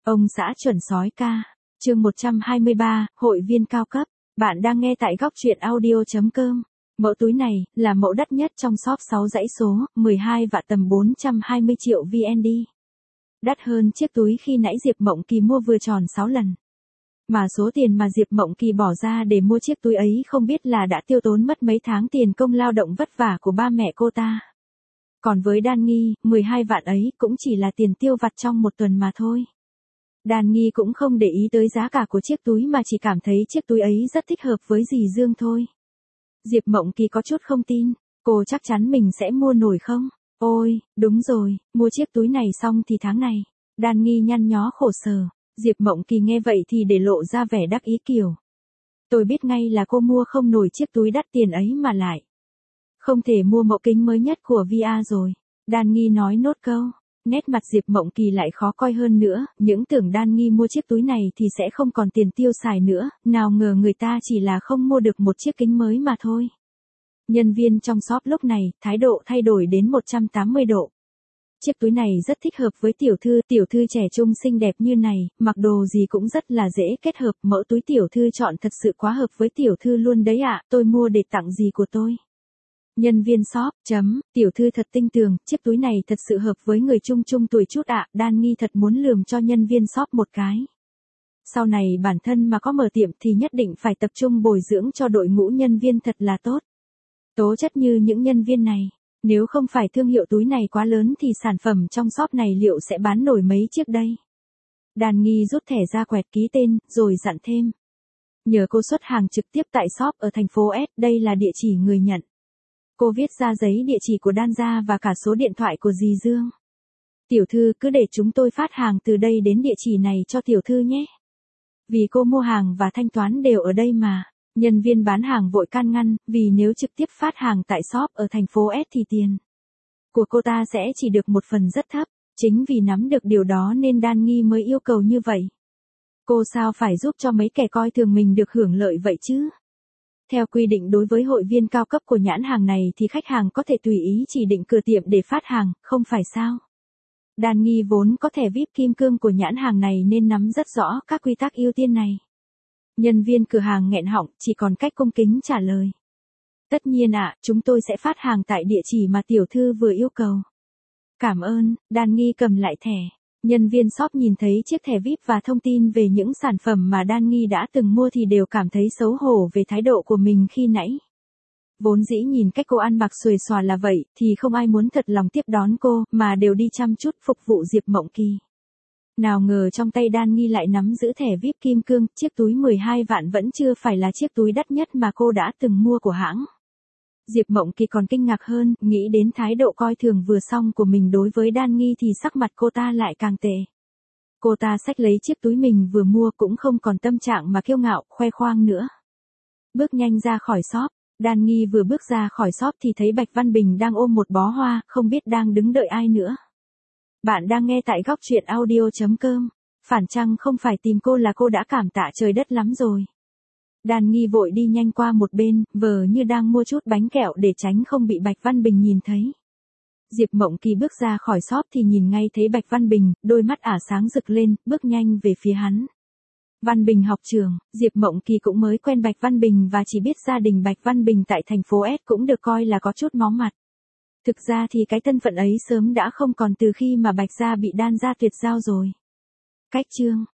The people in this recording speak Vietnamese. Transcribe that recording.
Ông xã chuẩn sói ca. Chương 123, hội viên cao cấp. Bạn đang nghe tại góc truyện audio.com. Mẫu túi này là mẫu đắt nhất trong shop 6 dãy số, 12 vạn tầm 420 triệu VND. Đắt hơn chiếc túi khi nãy Diệp Mộng Kỳ mua vừa tròn 6 lần. Mà số tiền mà Diệp Mộng Kỳ bỏ ra để mua chiếc túi ấy không biết là đã tiêu tốn mất mấy tháng tiền công lao động vất vả của ba mẹ cô ta. Còn với Đan Nghi, 12 vạn ấy cũng chỉ là tiền tiêu vặt trong một tuần mà thôi. Đan Nghi cũng không để ý tới giá cả của chiếc túi mà chỉ cảm thấy chiếc túi ấy rất thích hợp với dì Dương thôi. Diệp Mộng Kỳ có chút không tin, cô chắc chắn mình sẽ mua nổi không? Ôi, đúng rồi, mua chiếc túi này xong thì tháng này. Đan Nghi nhăn nhó khổ sở, Diệp Mộng Kỳ nghe vậy thì để lộ ra vẻ đắc ý kiểu. Tôi biết ngay là cô mua không nổi chiếc túi đắt tiền ấy mà lại. Không thể mua mẫu kính mới nhất của VR rồi. Đan Nghi nói nốt câu. Nét mặt Diệp Mộng Kỳ lại khó coi hơn nữa, những tưởng Đan Nghi mua chiếc túi này thì sẽ không còn tiền tiêu xài nữa, nào ngờ người ta chỉ là không mua được một chiếc kính mới mà thôi. Nhân viên trong shop lúc này, thái độ thay đổi đến 180 độ. Chiếc túi này rất thích hợp với tiểu thư trẻ trung xinh đẹp như này, mặc đồ gì cũng rất là dễ kết hợp, mẫu túi tiểu thư chọn thật sự quá hợp với tiểu thư luôn đấy ạ, tôi mua để tặng gì của tôi. Nhân viên shop, tiểu thư thật tinh tường, chiếc túi này thật sự hợp với người trung tuổi chút ạ, Đan Nghi thật muốn lườm cho nhân viên shop một cái. Sau này bản thân mà có mở tiệm thì nhất định phải tập trung bồi dưỡng cho đội ngũ nhân viên thật là tốt. Tố chất như những nhân viên này, nếu không phải thương hiệu túi này quá lớn thì sản phẩm trong shop này liệu sẽ bán nổi mấy chiếc đây. Đan Nghi rút thẻ ra quẹt ký tên, rồi dặn thêm. Nhờ cô xuất hàng trực tiếp tại shop ở thành phố S, đây là địa chỉ người nhận. Cô viết ra giấy địa chỉ của Đan gia và cả số điện thoại của dì Dương. Tiểu thư cứ để chúng tôi phát hàng từ đây đến địa chỉ này cho tiểu thư nhé. Vì cô mua hàng và thanh toán đều ở đây mà. Nhân viên bán hàng vội can ngăn, vì nếu trực tiếp phát hàng tại shop ở thành phố S thì tiền của cô ta sẽ chỉ được một phần rất thấp. Chính vì nắm được điều đó nên Đan Nghi mới yêu cầu như vậy. Cô sao phải giúp cho mấy kẻ coi thường mình được hưởng lợi vậy chứ? Theo quy định đối với hội viên cao cấp của nhãn hàng này thì khách hàng có thể tùy ý chỉ định cửa tiệm để phát hàng, không phải sao? Đan Nghi vốn có thẻ VIP kim cương của nhãn hàng này nên nắm rất rõ các quy tắc ưu tiên này. Nhân viên cửa hàng nghẹn họng, chỉ còn cách cung kính trả lời. Tất nhiên ạ, chúng tôi sẽ phát hàng tại địa chỉ mà tiểu thư vừa yêu cầu. Cảm ơn, Đan Nghi cầm lại thẻ. Nhân viên shop nhìn thấy chiếc thẻ VIP và thông tin về những sản phẩm mà Đan Nghi đã từng mua thì đều cảm thấy xấu hổ về thái độ của mình khi nãy. Vốn dĩ nhìn cách cô ăn mặc xuề xòa là vậy, thì không ai muốn thật lòng tiếp đón cô, mà đều đi chăm chút phục vụ Diệp Mộng Kỳ. Nào ngờ trong tay Đan Nghi lại nắm giữ thẻ VIP kim cương, chiếc túi 12 vạn vẫn chưa phải là chiếc túi đắt nhất mà cô đã từng mua của hãng. Diệp Mộng Kỳ còn kinh ngạc hơn, nghĩ đến thái độ coi thường vừa xong của mình đối với Đan Nghi thì sắc mặt cô ta lại càng tệ. Cô ta xách lấy chiếc túi mình vừa mua cũng không còn tâm trạng mà kiêu ngạo, khoe khoang nữa. Bước nhanh ra khỏi shop, Đan Nghi vừa bước ra khỏi shop thì thấy Bạch Văn Bình đang ôm một bó hoa, không biết đang đứng đợi ai nữa. Bạn đang nghe tại góc truyện audio.com. Phản Trăng không phải tìm cô là cô đã cảm tạ trời đất lắm rồi. Đan Nghi vội đi nhanh qua một bên, vờ như đang mua chút bánh kẹo để tránh không bị Bạch Văn Bình nhìn thấy. Diệp Mộng Kỳ bước ra khỏi shop thì nhìn ngay thấy Bạch Văn Bình, đôi mắt ả sáng rực lên, bước nhanh về phía hắn. Văn Bình học trường, Diệp Mộng Kỳ cũng mới quen Bạch Văn Bình và chỉ biết gia đình Bạch Văn Bình tại thành phố S cũng được coi là có chút máu mặt. Thực ra thì cái thân phận ấy sớm đã không còn từ khi mà Bạch gia bị Đan gia tuyệt giao rồi. Cách chương